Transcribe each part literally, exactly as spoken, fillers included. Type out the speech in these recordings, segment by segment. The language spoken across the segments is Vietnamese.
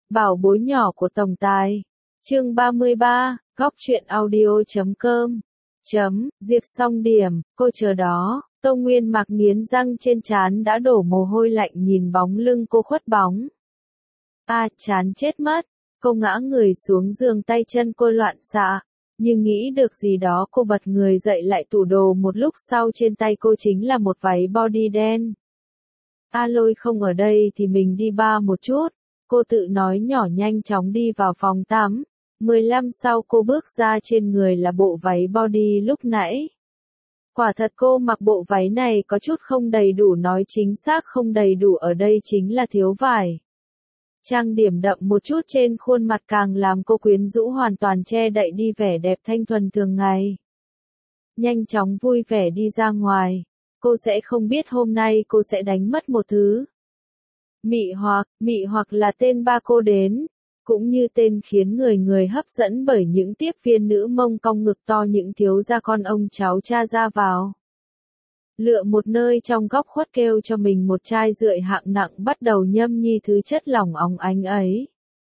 Bảo bối nhỏ của tổng tài. Chương ba mươi ba, góc truyện audio chấm com. Chấm, Diệp Song Điểm, cô chờ đó. Tô Nguyên Mặc nghiến răng, trên trán đã đổ mồ hôi lạnh nhìn bóng lưng cô khuất bóng. A, à, chán chết mất. Cô ngã người xuống giường, tay chân cô loạn xạ. Nhưng nghĩ được gì đó, cô bật người dậy lại tủ đồ, một lúc sau trên tay cô chính là một váy body đen. A Lôi không ở đây thì mình đi bar một chút. Cô tự nói nhỏ, nhanh chóng đi vào phòng tắm. mười lăm sau cô bước ra, trên người là bộ váy body lúc nãy. Quả thật cô mặc bộ váy này có chút không đầy đủ, nói chính xác không đầy đủ ở đây chính là thiếu vải. Trang điểm đậm một chút trên khuôn mặt càng làm cô quyến rũ, hoàn toàn che đậy đi vẻ đẹp thanh thuần thường ngày. Nhanh chóng vui vẻ đi ra ngoài. Cô sẽ không biết hôm nay cô sẽ đánh mất một thứ. Mị hoặc, mị hoặc là tên ba cô đến, cũng như tên khiến người người hấp dẫn bởi những tiếp viên nữ mông cong ngực to, những thiếu gia con ông cháu cha ra vào. Lựa một nơi trong góc khuất, kêu cho mình một chai rượu hạng nặng, bắt đầu nhâm nhi thứ chất lỏng óng ánh ấy.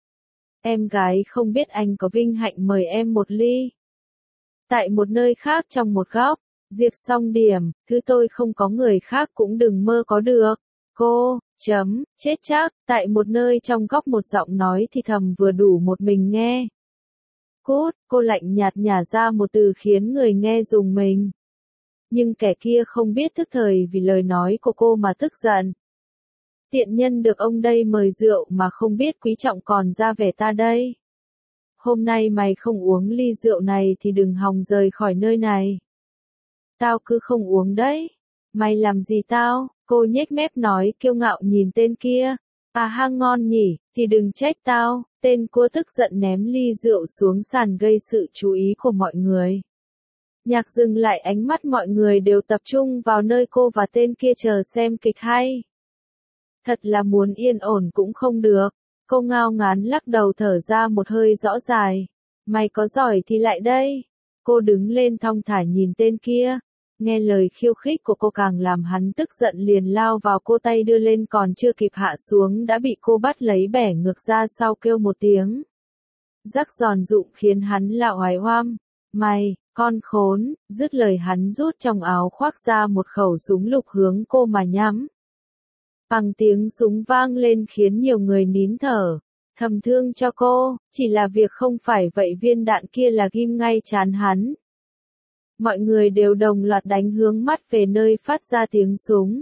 Em gái không biết anh có vinh hạnh mời em một ly. Tại một nơi khác trong một góc, Diệp Song Điểm, thứ tôi không có người khác cũng đừng mơ có được. Cô, chấm, chết chắc, tại một nơi trong góc một giọng nói thì thầm vừa đủ một mình nghe. Cút, cô lạnh nhạt nhả ra một từ khiến người nghe rùng mình. Nhưng kẻ kia không biết thức thời vì lời nói của cô mà tức giận. Tiện nhân được ông đây mời rượu mà không biết quý trọng còn ra vẻ ta đây. Hôm nay mày không uống ly rượu này thì đừng hòng rời khỏi nơi này. Tao cứ không uống đấy. Mày làm gì tao? Cô nhếch mép nói kiêu ngạo nhìn tên kia. À ha, ngon nhỉ, thì đừng trách tao. Tên cô tức giận ném ly rượu xuống sàn gây sự chú ý của mọi người. Nhạc dừng lại, ánh mắt mọi người đều tập trung vào nơi cô và tên kia chờ xem kịch hay. Thật là muốn yên ổn cũng không được. Cô ngao ngán lắc đầu, thở ra một hơi rõ dài. Mày có giỏi thì lại đây. Cô đứng lên thong thả nhìn tên kia. Nghe lời khiêu khích của cô càng làm hắn tức giận, liền lao vào cô, tay đưa lên còn chưa kịp hạ xuống đã bị cô bắt lấy bẻ ngược ra sau, kêu một tiếng. Rắc giòn rụng khiến hắn lạo hoài hoăm. Mày, con khốn, dứt lời hắn rút trong áo khoác ra một khẩu súng lục hướng cô mà nhắm. Bằng tiếng súng vang lên khiến nhiều người nín thở. Thầm thương cho cô, chỉ là việc không phải vậy, viên đạn kia là ghim ngay trán hắn. Mọi người đều đồng loạt đánh hướng mắt về nơi phát ra tiếng súng.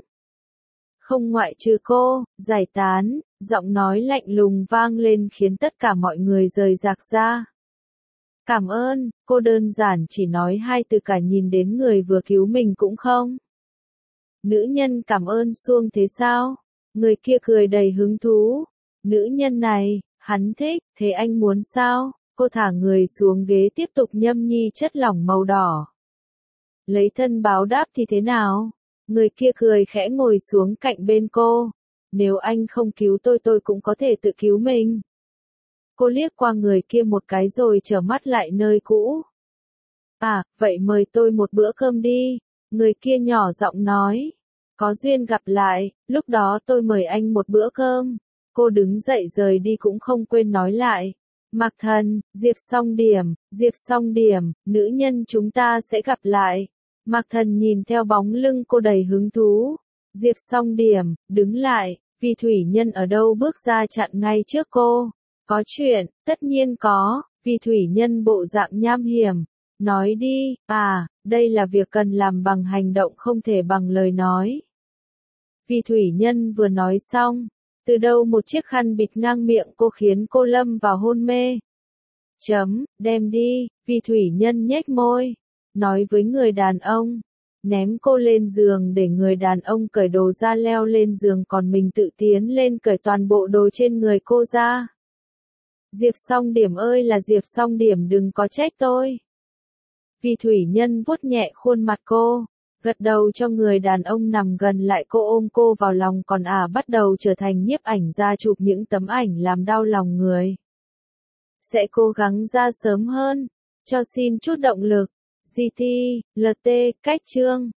Không ngoại trừ cô, giải tán, giọng nói lạnh lùng vang lên khiến tất cả mọi người rời rạc ra. Cảm ơn, cô đơn giản chỉ nói hai từ, cả nhìn đến người vừa cứu mình cũng không. Nữ nhân cảm ơn xuông thế sao? Người kia cười đầy hứng thú. Nữ nhân này, hắn thích, thế anh muốn sao? Cô thả người xuống ghế tiếp tục nhâm nhi chất lỏng màu đỏ. Lấy thân báo đáp thì thế nào? Người kia cười khẽ ngồi xuống cạnh bên cô. Nếu anh không cứu tôi, tôi cũng có thể tự cứu mình. Cô liếc qua người kia một cái rồi trở mắt lại nơi cũ. À, vậy mời tôi một bữa cơm đi. Người kia nhỏ giọng nói. Có duyên gặp lại, lúc đó tôi mời anh một bữa cơm. Cô đứng dậy rời đi cũng không quên nói lại. Mạc Thần, Diệp Song Điểm, Diệp Song Điểm, nữ nhân chúng ta sẽ gặp lại. Mạc Thần nhìn theo bóng lưng cô đầy hứng thú. Diệp Song Điểm, đứng lại, vì thủy nhân ở đâu bước ra chặn ngay trước cô. Có chuyện, tất nhiên có, vì thủy nhân bộ dạng nham hiểm. Nói đi, à, đây là việc cần làm bằng hành động không thể bằng lời nói. Vì thủy nhân vừa nói xong, từ đâu một chiếc khăn bịt ngang miệng cô khiến cô lâm vào hôn mê. Chấm, đem đi, vì thủy nhân nhếch môi, nói với người đàn ông, ném cô lên giường để người đàn ông cởi đồ ra leo lên giường, còn mình tự tiến lên cởi toàn bộ đồ trên người cô ra. Diệp Song Điểm ơi là Diệp Song Điểm, đừng có trách tôi. Vì thủy nhân vuốt nhẹ khuôn mặt cô, gật đầu cho người đàn ông nằm gần lại cô, ôm cô vào lòng, còn à bắt đầu trở thành nhiếp ảnh gia, chụp những tấm ảnh làm đau lòng người. Sẽ cố gắng ra sớm hơn, cho xin chút động lực. giê tê, lờ tê, cách chương.